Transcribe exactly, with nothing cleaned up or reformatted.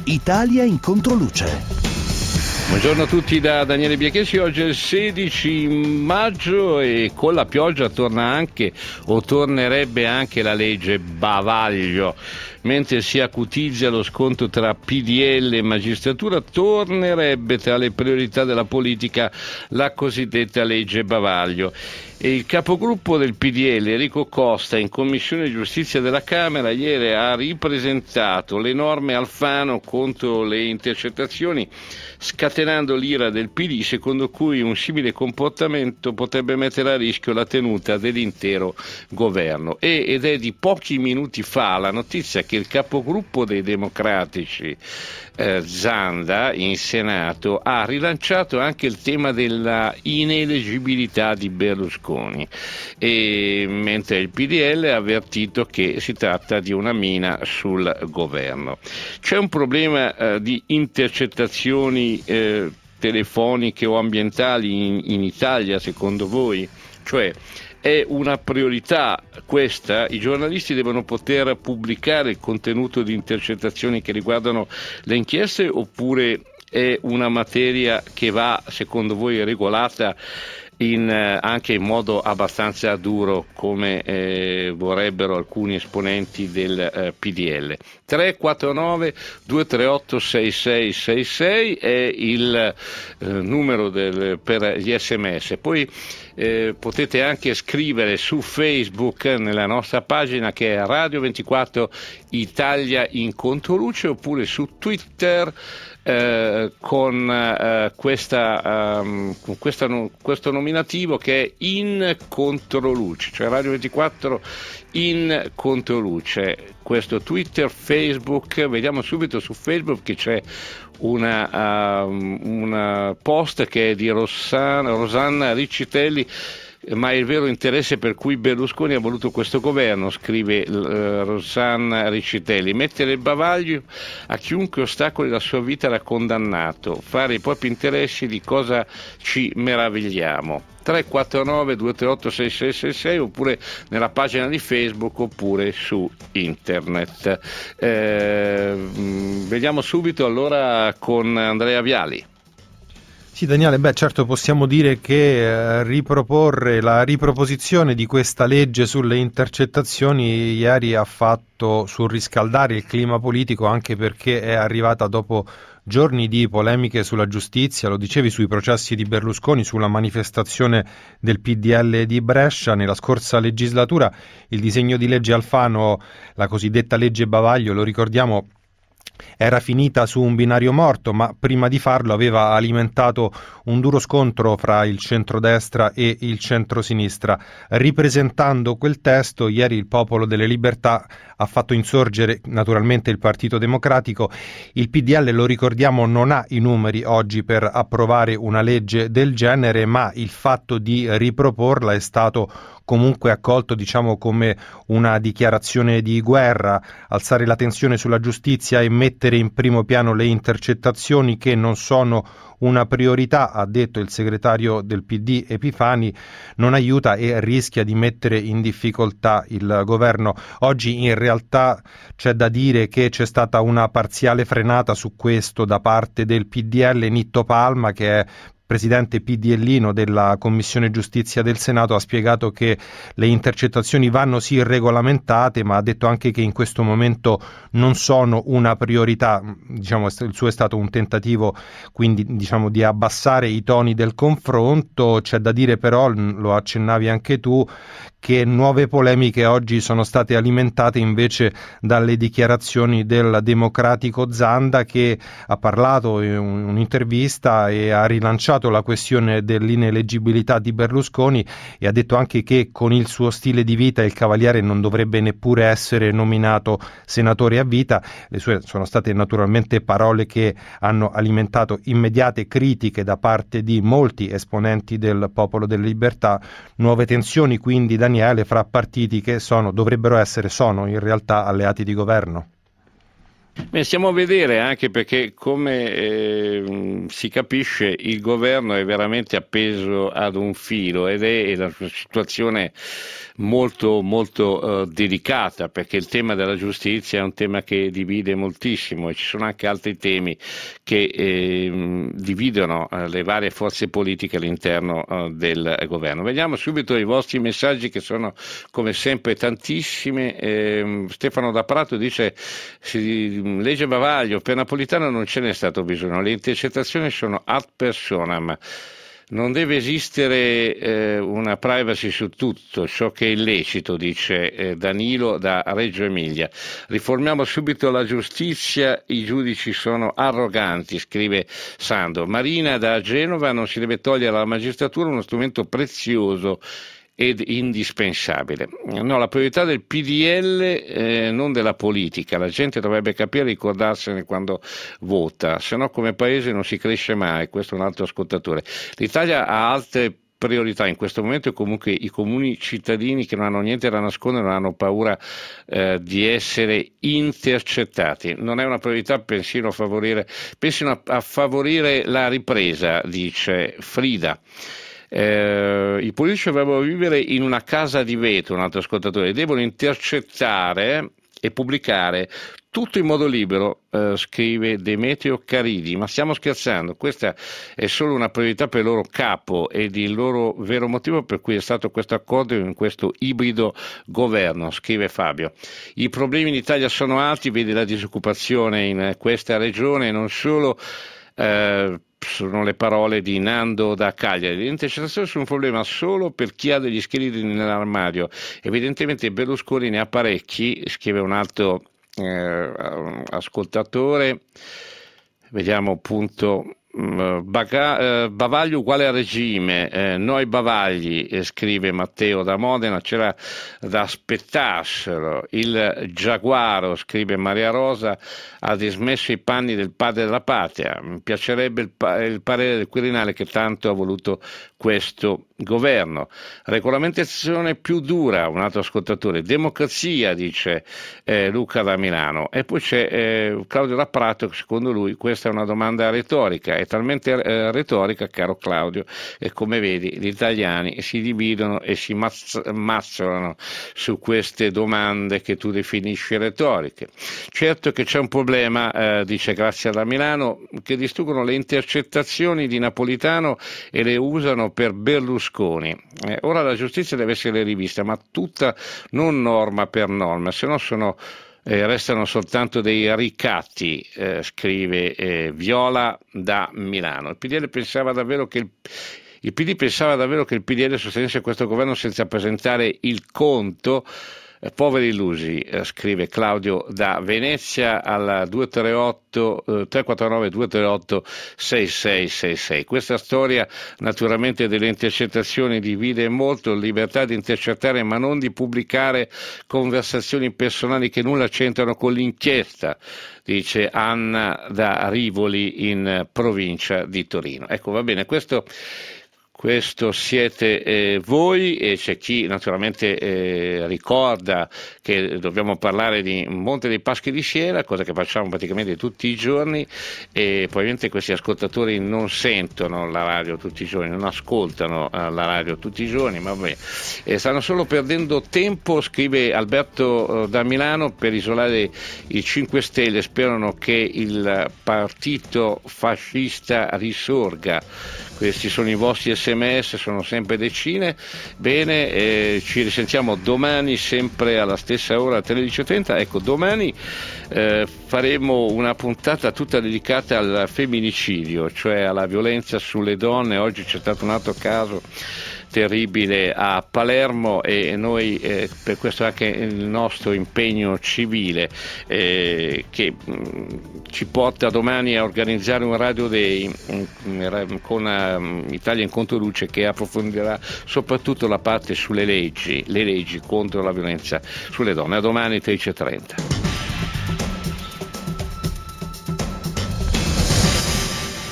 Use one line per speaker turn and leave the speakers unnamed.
Italia in controluce.
Buongiorno a tutti da Daniele Biachesi. Oggi è il sedici maggio e con la pioggia torna anche o tornerebbe anche la legge bavaglio. Mentre si acutizza lo scontro tra P D L e magistratura, tornerebbe tra le priorità della politica la cosiddetta legge bavaglio. E il capogruppo del P D L, Enrico Costa, in Commissione Giustizia della Camera ieri ha ripresentato le norme Alfano contro le intercettazioni, scatenando l'ira del P D, secondo cui un simile comportamento potrebbe mettere a rischio la tenuta dell'intero governo. E, ed è di pochi minuti fa la notizia che il capogruppo dei Democratici, eh, Zanda, in Senato, ha rilanciato anche il tema della ineleggibilità di Berlusconi, e, mentre il P D L ha avvertito che si tratta di una mina sul governo. C'è un problema eh, di intercettazioni eh, telefoniche o ambientali in, in Italia, secondo voi? Cioè, è una priorità questa? I giornalisti devono poter pubblicare il contenuto di intercettazioni che riguardano le inchieste, oppure è una materia che va, secondo voi, regolata in, eh, anche in modo abbastanza duro, come eh, vorrebbero alcuni esponenti del eh, P D L? tre quattro nove due tre otto sei sei sei sei è il eh, numero del, per gli sms. Poi eh, potete anche scrivere su Facebook nella nostra pagina, che è Radio ventiquattro Italia in controluce, oppure su Twitter Eh, con, eh, questa, um, con questa, questo nominativo che è in controluce, cioè Radio ventiquattro in controluce. Questo Twitter, Facebook. Vediamo subito su Facebook che c'è una, um, una post che è di Rossana, Rosanna Riccitelli. Ma il vero interesse per cui Berlusconi ha voluto questo governo, scrive uh, Rosanna Riccitelli, mettere il bavaglio a chiunque ostacoli la sua vita era condannato, fare i propri interessi, di cosa ci meravigliamo? tre quattro nove due tre otto sei sei sei sei, oppure nella pagina di Facebook, oppure su internet. Eh, vediamo subito allora con Andrea Viali.
Sì, Daniele, beh, certo possiamo dire che eh, riproporre la riproposizione di questa legge sulle intercettazioni ieri ha fatto surriscaldare il clima politico, anche perché è arrivata dopo giorni di polemiche sulla giustizia, lo dicevi, sui processi di Berlusconi, sulla manifestazione del P D L di Brescia. Nella scorsa legislatura il disegno di legge Alfano, la cosiddetta legge bavaglio, lo ricordiamo, era finita su un binario morto, ma prima di farlo aveva alimentato un duro scontro fra il centrodestra e il centrosinistra. Ripresentando quel testo, ieri il Popolo delle Libertà ha fatto insorgere naturalmente il Partito Democratico. Il P D L, lo ricordiamo, non ha i numeri oggi per approvare una legge del genere, ma il fatto di riproporla è stato comunque accolto, diciamo, come una dichiarazione di guerra. Alzare la tensione sulla giustizia e mettere in primo piano le intercettazioni, che non sono una priorità, ha detto il segretario del P D Epifani, non aiuta e rischia di mettere in difficoltà il governo. Oggi in realtà c'è da dire che c'è stata una parziale frenata su questo da parte del P D L. Nitto Palma, che è presidente PDLino della Commissione Giustizia del Senato, ha spiegato che le intercettazioni vanno sì regolamentate, ma ha detto anche che in questo momento non sono una priorità. Diciamo, il suo è stato un tentativo quindi, diciamo, di abbassare i toni del confronto. C'è da dire però, lo accennavi anche tu, che nuove polemiche oggi sono state alimentate invece dalle dichiarazioni del democratico Zanda, che ha parlato in un'intervista e ha rilanciato la questione dell'ineleggibilità di Berlusconi, e ha detto anche che con il suo stile di vita il Cavaliere non dovrebbe neppure essere nominato senatore a vita. Le sue sono state naturalmente parole che hanno alimentato immediate critiche da parte di molti esponenti del Popolo delle Libertà. Nuove tensioni quindi, Daniele, fra partiti che sono, dovrebbero essere, sono in realtà alleati di governo.
Beh, stiamo a vedere, anche perché come eh, si capisce il governo è veramente appeso ad un filo ed è una situazione molto molto eh, delicata, perché il tema della giustizia è un tema che divide moltissimo e ci sono anche altri temi che eh, dividono eh, le varie forze politiche all'interno eh, del governo. Vediamo subito i vostri messaggi, che sono come sempre tantissimi. eh, Stefano da Prato dice: si legge bavaglio, per Napolitano non ce n'è stato bisogno, le intercettazioni sono ad personam. Non deve esistere eh, una privacy su tutto ciò che è illecito, dice eh, Danilo da Reggio Emilia. Riformiamo subito la giustizia, i giudici sono arroganti, scrive Sandro. Marina da Genova: non si deve togliere alla magistratura uno strumento prezioso ed indispensabile. No, la priorità del P D L, eh, non della politica. La gente dovrebbe capire e ricordarsene quando vota, se no come paese non si cresce mai. Questo è un altro ascoltatore. L'Italia ha altre priorità in questo momento, e comunque i comuni cittadini che non hanno niente da nascondere non hanno paura eh, di essere intercettati. Non è una priorità persino a favorire, persino a, a favorire la ripresa, dice Frida. Eh, i politici dovrebbero vivere in una casa di vetro, un altro ascoltatore, devono intercettare e pubblicare tutto in modo libero, eh, scrive Demetrio Caridi. Ma stiamo scherzando? Questa è solo una priorità per il loro capo ed il loro vero motivo per cui è stato questo accordo in questo ibrido governo, scrive Fabio. I problemi in Italia sono alti, vedi la disoccupazione in questa regione, non solo. Eh, sono le parole di Nando da Cagliari. Le intercettazioni sono un problema solo per chi ha degli scheletri nell'armadio. Evidentemente Berlusconi ne ha parecchi, scrive un altro eh, ascoltatore. Vediamo appunto. Baga, eh, bavaglio uguale a regime, eh, noi bavagli, eh, scrive Matteo da Modena. C'era da aspettarselo. Il giaguaro, scrive Maria Rosa, ha dismesso i panni del padre della patria. Mi piacerebbe il, pa- il parere del Quirinale, che tanto ha voluto questo governo. Regolamentazione più dura, un altro ascoltatore. Democrazia, dice eh, Luca da Milano. E poi c'è eh, Claudio da Prato, che secondo lui questa è una domanda retorica. È talmente eh, retorica, caro Claudio, e come vedi gli italiani si dividono e si mazz- mazzolano su queste domande che tu definisci retoriche. Certo che c'è un problema, eh, dice Grazia da Milano, che distruggono le intercettazioni di Napolitano e le usano per Berlusconi. Eh, ora la giustizia deve essere rivista, ma tutta, non norma per norma, se no sono Eh, restano soltanto dei ricatti, eh, scrive eh, Viola da Milano. Il P D L pensava davvero che il, il P D pensava davvero che il P D L sostenesse questo governo senza presentare il conto? Eh, poveri illusi, eh, scrive Claudio da Venezia al due tre otto, eh, tre quattro nove due tre otto sei sei sei sei. Questa storia naturalmente delle intercettazioni divide molto. Libertà di intercettare ma non di pubblicare conversazioni personali che nulla c'entrano con l'inchiesta, dice Anna da Rivoli in provincia di Torino. Ecco, va bene, questo Questo siete eh, voi, e c'è chi naturalmente eh, ricorda che dobbiamo parlare di Monte dei Paschi di Siena, cosa che facciamo praticamente tutti i giorni, e probabilmente questi ascoltatori non sentono la radio tutti i giorni, non ascoltano eh, la radio tutti i giorni, ma vabbè, eh, stanno solo perdendo tempo, scrive Alberto eh, da Milano. Per isolare i cinque Stelle sperano che il partito fascista risorga. Questi sono i vostri sms, sono sempre decine. Bene, eh, ci risentiamo domani sempre alla stessa ora, alle tredici e trenta. Ecco, domani eh, faremo una puntata tutta dedicata al femminicidio, cioè alla violenza sulle donne. Oggi c'è stato un altro caso terribile a Palermo, e noi eh, per questo anche il nostro impegno civile eh, che mh, ci porta domani a organizzare un Radio Day mh, con uh, Italia in Controluce, che approfondirà soprattutto la parte sulle leggi, le leggi contro la violenza sulle donne. A domani tredici e trenta.